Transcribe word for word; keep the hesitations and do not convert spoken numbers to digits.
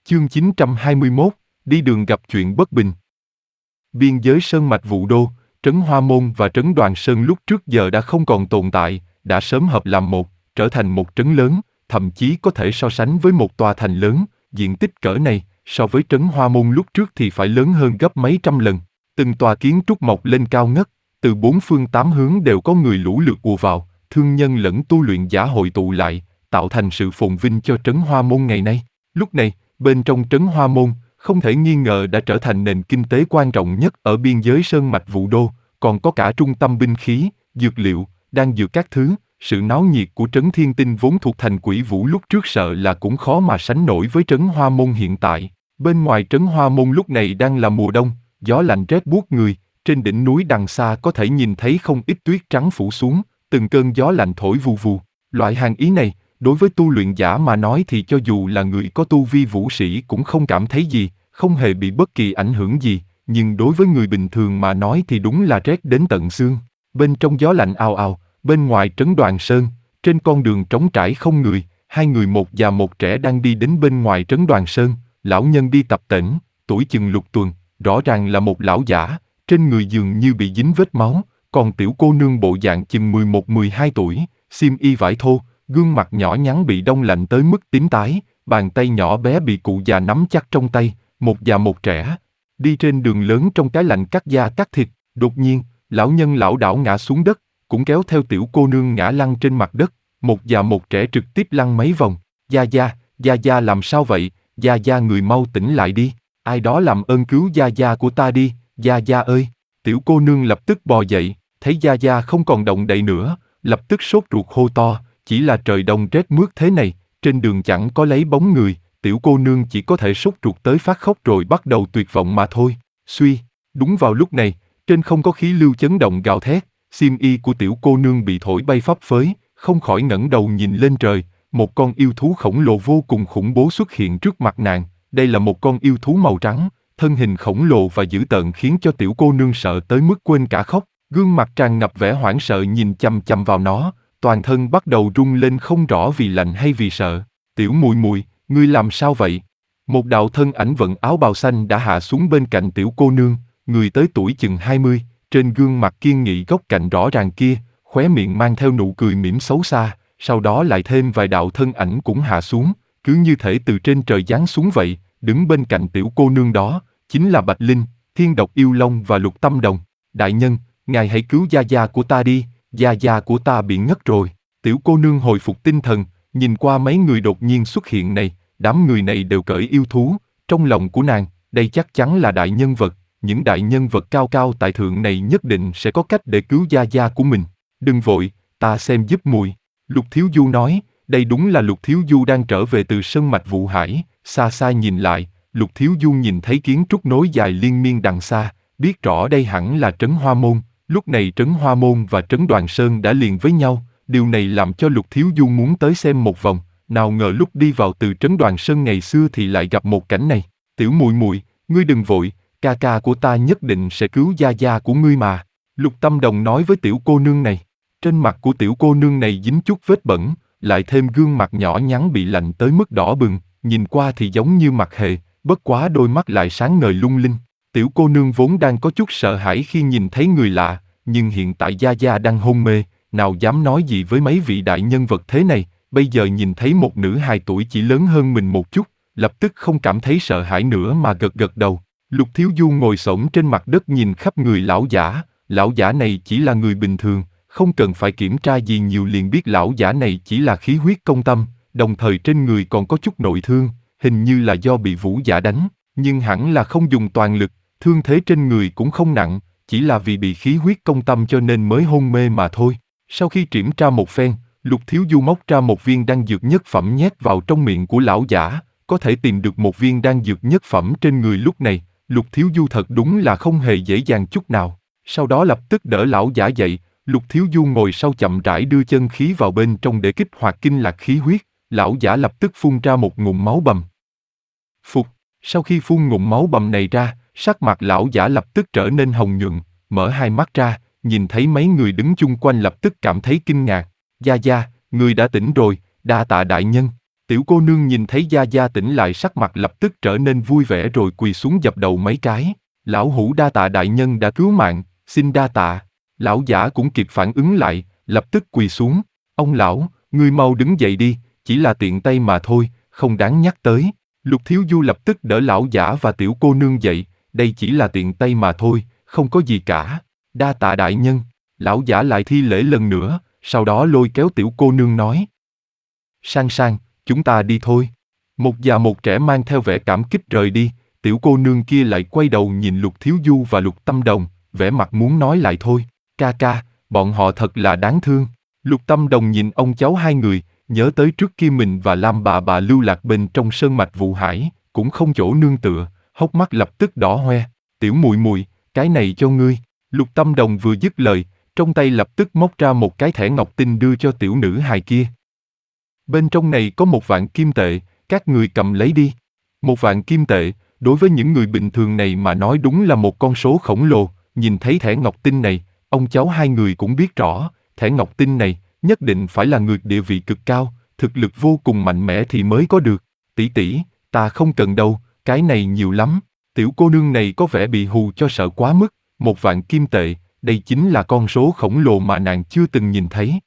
Chương chín trăm hai mươi mốt, đi đường gặp chuyện bất bình. Biên giới sơn mạch Vũ Đô, trấn Hoa Môn và trấn Đoàn Sơn lúc trước giờ đã không còn tồn tại, đã sớm hợp làm một, trở thành một trấn lớn, thậm chí có thể so sánh với một tòa thành lớn, diện tích cỡ này, so với trấn Hoa Môn lúc trước thì phải lớn hơn gấp mấy trăm lần. Từng tòa kiến trúc mọc lên cao ngất, từ bốn phương tám hướng đều có người lũ lượt ùa vào, thương nhân lẫn tu luyện giả hội tụ lại, tạo thành sự phồn vinh cho trấn Hoa Môn ngày nay. Lúc này, bên trong trấn Hoa Môn, không thể nghi ngờ đã trở thành nền kinh tế quan trọng nhất ở biên giới sơn mạch Vũ Đô, còn có cả trung tâm binh khí, dược liệu, đan dược các thứ. Sự náo nhiệt của trấn Thiên Tinh vốn thuộc thành Quỷ Vũ lúc trước sợ là cũng khó mà sánh nổi với trấn Hoa Môn hiện tại. Bên ngoài trấn Hoa Môn lúc này đang là mùa đông, gió lạnh rét buốt người, trên đỉnh núi đằng xa có thể nhìn thấy không ít tuyết trắng phủ xuống, từng cơn gió lạnh thổi vù vù. Loại hàng ý này, đối với tu luyện giả mà nói thì cho dù là người có tu vi vũ sĩ cũng không cảm thấy gì, không hề bị bất kỳ ảnh hưởng gì, nhưng đối với người bình thường mà nói thì đúng là rét đến tận xương. Bên trong gió lạnh ào ào, bên ngoài trấn Đoàn Sơn, trên con đường trống trải không người, hai người một già một trẻ đang đi đến bên ngoài trấn Đoàn Sơn. Lão nhân đi tập tễnh, tuổi chừng lục tuần, rõ ràng là một lão giả, trên người dường như bị dính vết máu, còn tiểu cô nương bộ dạng chừng mười một mười hai tuổi, xiêm y vải thô, gương mặt nhỏ nhắn bị đông lạnh tới mức tím tái, bàn tay nhỏ bé bị cụ già nắm chắc trong tay, một già một trẻ. Đi trên đường lớn trong cái lạnh cắt da cắt thịt, đột nhiên, lão nhân lảo đảo ngã xuống đất, cũng kéo theo tiểu cô nương ngã lăn trên mặt đất, một già một trẻ trực tiếp lăn mấy vòng. Gia Gia, Gia Gia làm sao vậy? Gia Gia người mau tỉnh lại đi, ai đó làm ơn cứu Gia Gia của ta đi, Gia Gia ơi. Tiểu cô nương lập tức bò dậy, thấy Gia Gia không còn động đậy nữa, lập tức sốt ruột hô to, chỉ là trời đông rét mướt thế này, trên đường chẳng có lấy bóng người, tiểu cô nương chỉ có thể sốt ruột tới phát khóc rồi bắt đầu tuyệt vọng mà thôi. Suy, đúng vào lúc này, trên không có khí lưu chấn động gào thét, xiêm y của tiểu cô nương bị thổi bay phấp phới, không khỏi ngẩng đầu nhìn lên trời, một con yêu thú khổng lồ vô cùng khủng bố xuất hiện trước mặt nàng. Đây là một con yêu thú màu trắng, thân hình khổng lồ và dữ tợn khiến cho tiểu cô nương sợ tới mức quên cả khóc, gương mặt tràn ngập vẻ hoảng sợ nhìn chằm chằm vào nó, toàn thân bắt đầu rung lên không rõ vì lạnh hay vì sợ. Tiểu muội muội, ngươi làm sao vậy? Một đạo thân ảnh vận áo bào xanh đã hạ xuống bên cạnh tiểu cô nương, người tới tuổi chừng hai mươi, trên gương mặt kiên nghị góc cạnh rõ ràng kia, khóe miệng mang theo nụ cười mỉm xấu xa, sau đó lại thêm vài đạo thân ảnh cũng hạ xuống, cứ như thể từ trên trời giáng xuống vậy. Đứng bên cạnh tiểu cô nương đó, chính là Bạch Linh, Thiên Độc Yêu Long và Lục Tâm Đồng. Đại nhân, ngài hãy cứu Gia Gia của ta đi, Gia Gia của ta bị ngất rồi. Tiểu cô nương hồi phục tinh thần, nhìn qua mấy người đột nhiên xuất hiện này, đám người này đều cởi yêu thú, trong lòng của nàng, đây chắc chắn là đại nhân vật, những đại nhân vật cao cao tại thượng này nhất định sẽ có cách để cứu Gia Gia của mình. Đừng vội, ta xem giúp muội. Lục Thiếu Du nói, đây đúng là Lục Thiếu Du đang trở về từ sơn mạch Vũ Hải. Xa xa nhìn lại, Lục Thiếu Du nhìn thấy kiến trúc nối dài liên miên đằng xa, biết rõ đây hẳn là trấn Hoa Môn. Lúc này trấn Hoa Môn và trấn Đoàn Sơn đã liền với nhau, điều này làm cho Lục Thiếu Du muốn tới xem một vòng. Nào ngờ lúc đi vào từ trấn Đoàn Sơn ngày xưa thì lại gặp một cảnh này. Tiểu muội muội, ngươi đừng vội, ca ca của ta nhất định sẽ cứu Gia Gia của ngươi mà. Lục Tâm Đồng nói với tiểu cô nương này. Trên mặt của tiểu cô nương này dính chút vết bẩn, lại thêm gương mặt nhỏ nhắn bị lạnh tới mức đỏ bừng, nhìn qua thì giống như mặt hề, bất quá đôi mắt lại sáng ngời lung linh. Tiểu cô nương vốn đang có chút sợ hãi khi nhìn thấy người lạ, nhưng hiện tại Gia Gia đang hôn mê, nào dám nói gì với mấy vị đại nhân vật thế này, bây giờ nhìn thấy một nữ hài tuổi chỉ lớn hơn mình một chút, lập tức không cảm thấy sợ hãi nữa mà gật gật đầu. Lục Thiếu Du ngồi xổm trên mặt đất nhìn khắp người lão giả, lão giả này chỉ là người bình thường, không cần phải kiểm tra gì nhiều liền biết lão giả này chỉ là khí huyết công tâm, đồng thời trên người còn có chút nội thương, hình như là do bị vũ giả đánh, nhưng hẳn là không dùng toàn lực, thương thế trên người cũng không nặng, chỉ là vì bị khí huyết công tâm cho nên mới hôn mê mà thôi. Sau khi kiểm tra một phen, Lục Thiếu Du móc ra một viên đan dược nhất phẩm nhét vào trong miệng của lão giả, có thể tìm được một viên đan dược nhất phẩm trên người lúc này, Lục Thiếu Du thật đúng là không hề dễ dàng chút nào. Sau đó lập tức đỡ lão giả dậy, Lục Thiếu Du ngồi sau chậm rãi đưa chân khí vào bên trong để kích hoạt kinh lạc khí huyết, lão giả lập tức phun ra một ngụm máu bầm. Phục, sau khi phun ngụm máu bầm này ra, sắc mặt lão giả lập tức trở nên hồng nhuận, mở hai mắt ra, nhìn thấy mấy người đứng chung quanh lập tức cảm thấy kinh ngạc. Gia Gia, người đã tỉnh rồi, đa tạ đại nhân. Tiểu cô nương nhìn thấy Gia Gia tỉnh lại sắc mặt lập tức trở nên vui vẻ rồi quỳ xuống dập đầu mấy cái. Lão hủ đa tạ đại nhân đã cứu mạng, xin đa tạ. Lão giả cũng kịp phản ứng lại, lập tức quỳ xuống. Ông lão, ngươi mau đứng dậy đi, chỉ là tiện tay mà thôi, không đáng nhắc tới. Lục Thiếu Du lập tức đỡ lão giả và tiểu cô nương dậy, đây chỉ là tiện tay mà thôi, không có gì cả. Đa tạ đại nhân. Lão giả lại thi lễ lần nữa, sau đó lôi kéo tiểu cô nương nói. Sang sang, chúng ta đi thôi. Một già một trẻ mang theo vẻ cảm kích rời đi, tiểu cô nương kia lại quay đầu nhìn Lục Thiếu Du và Lục Tâm Đồng, vẻ mặt muốn nói lại thôi. Ca ca, bọn họ thật là đáng thương. Lục Tâm Đồng nhìn ông cháu hai người, nhớ tới trước kia mình và Lam bà bà lưu lạc bên trong sơn mạch Vụ Hải, cũng không chỗ nương tựa, hốc mắt lập tức đỏ hoe. Tiểu mùi mùi, cái này cho ngươi. Lục Tâm Đồng vừa dứt lời, trong tay lập tức móc ra một cái thẻ ngọc tinh đưa cho tiểu nữ hài kia. Bên trong này có một vạn kim tệ, các người cầm lấy đi. Một vạn kim tệ, đối với những người bình thường này mà nói đúng là một con số khổng lồ. Nhìn thấy thẻ ngọc tinh này, ông cháu hai người cũng biết rõ, thẻ ngọc tinh này nhất định phải là người địa vị cực cao, thực lực vô cùng mạnh mẽ thì mới có được. Tỷ tỷ, ta không cần đâu, cái này nhiều lắm. Tiểu cô nương này có vẻ bị hù cho sợ quá mức. Một vạn kim tệ, đây chính là con số khổng lồ mà nàng chưa từng nhìn thấy.